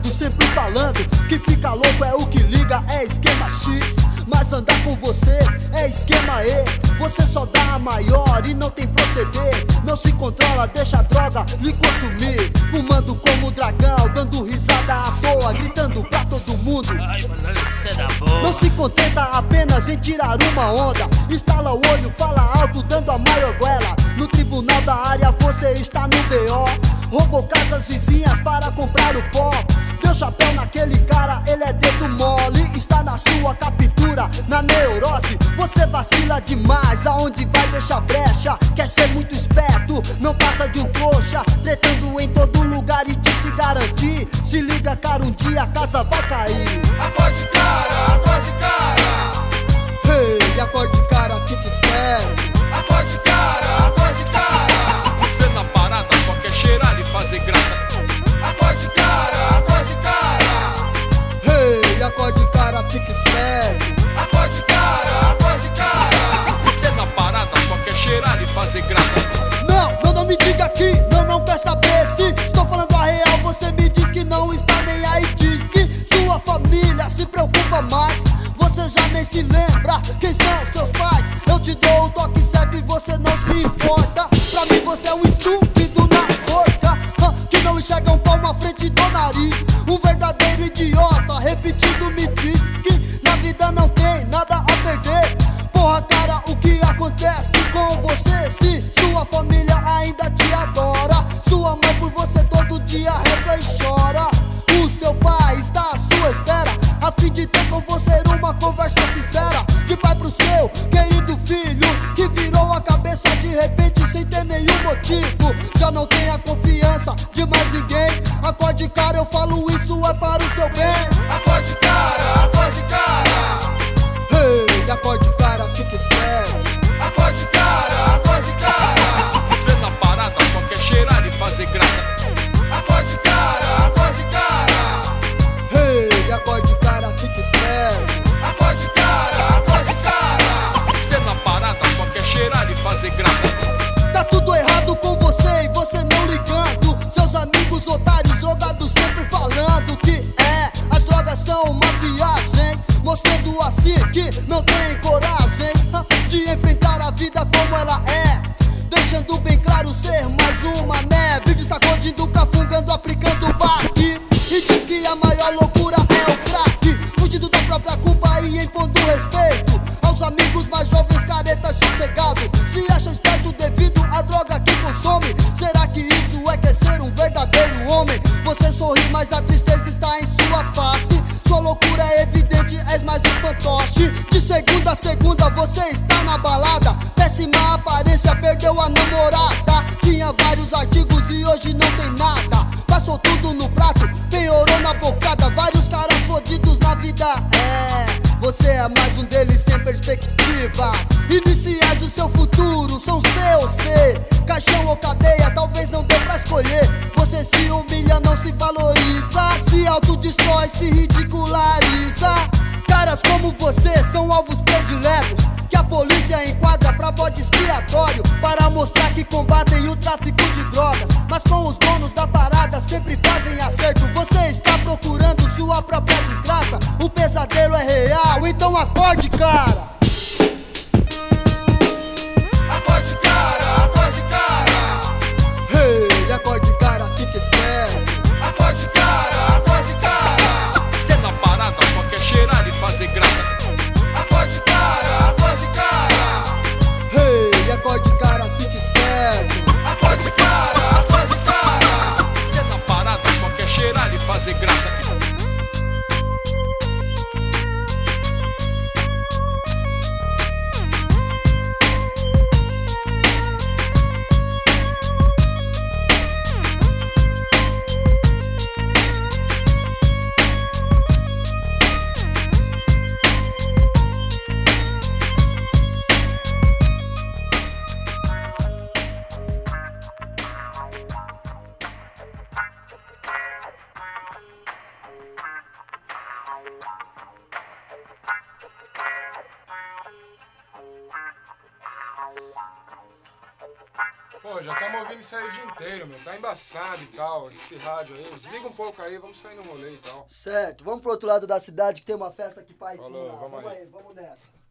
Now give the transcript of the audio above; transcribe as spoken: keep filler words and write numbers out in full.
alto, sempre falando que fica louco é o que liga, é esquema X. Mas andar com você é esquema E. Você só dá a maior e não tem proceder. Não se controla, deixa a droga lhe consumir. Fumando como dragão, dando risada à toa, gritando pra todo mundo. Ai, mano, isso é da boa. Não se contenta apenas em tirar uma onda. Estala o olho, fala alto, dando a maior goela. No tribunal da área você está no B O. Roubou casas vizinhas para comprar o pó. Deu chapéu naquele cara, ele é dedo mole. Está na sua captura, na neurose. Você vacila demais, aonde vai deixar brecha. Quer ser muito esperto, não passa de um trouxa. Tretando em todo lugar e de se garantir. Se liga, cara, um dia a casa vai cair. Acorde, cara, acorde, cara. Hey, acorde, cara, fica esperto. Acorde, cara, acorde, cara. Você na parada só quer cheirar e fazer graça. Acorde, cara, acorde, cara. Hey, acorde, cara, fica esperto. Acorde, cara, acorde, cara. Você na parada só quer cheirar e fazer graça. Não, não, não me diga que não, não quer saber. Se estou falando a real, você me diz que não está nem aí. Diz que sua família se preocupa mais. Você já nem se lembra quem são seus pais. Eu te dou o toque certo e você não se importa. Pra mim você é um estúpido na boca, que não enxerga um palmo à frente do nariz. Um verdadeiro idiota, repetido me diz que na vida não tem nada a perder. Porra, cara, o que acontece com você se sua família ainda te adora? Sua mãe por você todo dia reza e chora. O seu pai está à sua espera, a fim de ter com você uma conversa sincera. De pai pro seu querido filho, que virou a cabeça de repente sem ter nenhum motivo. Já não tem a confiança de mais ninguém. Acorde, cara, eu falo isso é para o seu bem. Acorde, cara, acorde, cara. Hey, acorde, cara, fica esperto. Acorde, cara, acorde, cara. Você na parada só quer cheirar e fazer graça. Acorde, cara, acorde, cara. Hey, acorde, cara, fica esperto. Acorde, cara, acorde, cara. Você na parada só quer cheirar e fazer graça. Tá tudo errado com você e você não ligando. Seus amigos otários drogados sempre falando que é, as drogas são uma viagem, mostrando assim que não tem coragem de enfrentar a vida como ela é, deixando bem claro ser mais um mané. Vive sacudindo, cafungando, aplicando baque, e diz que a maior loucura é o crack, fugindo da própria culpa e impondo respeito aos amigos mais jovens, caretas, sossegado. Se acha esperto devido à droga que consome. Será que isso é quer ser um verdadeiro homem? Você sorri, mas a tristeza está em sua face. Sua loucura é evidente, és mais um fantoche. De segunda a segunda você está na balada. Péssima aparência, perdeu a namorada. Tinha vários artigos e hoje não tem nada. Passou tudo no prato, penhorou na bocada. Vários caras fodidos na vida, é. Você é mais um deles sem perspectivas. Iniciais do seu futuro são C ou C. Caixão ou cadeia, talvez não dê pra escolher. Você se humilha, não se valoriza, se autodestrói, se ridiculariza. Caras como você são alvos prediletos, que a polícia enquadra pra bode expiatório, para mostrar que combatem o tráfico de drogas. Mas com os donos da parada sempre fazem acerto. Você está procurando sua própria desgraça. O pesadelo é real, então acorde, cara. Acorde, cara, acorde, cara. Hey, acorde, cara, fica esperto. Acorde, cara, acorde, cara. Você na parada só quer cheirar e fazer graça. Acorde, cara, acorde, cara. Hey, acorde, cara, fica esperto. Acorde, cara, acorde, cara. Você na parada só quer cheirar e fazer graça. ouvindo isso aí o dia inteiro, meu. Tá embaçado e tal, esse rádio aí. Desliga um pouco aí, vamos sair no rolê e tal. Certo, vamos pro outro lado da cidade que tem uma festa aqui, pai. Falou, vamos vamos aí. aí, vamos nessa.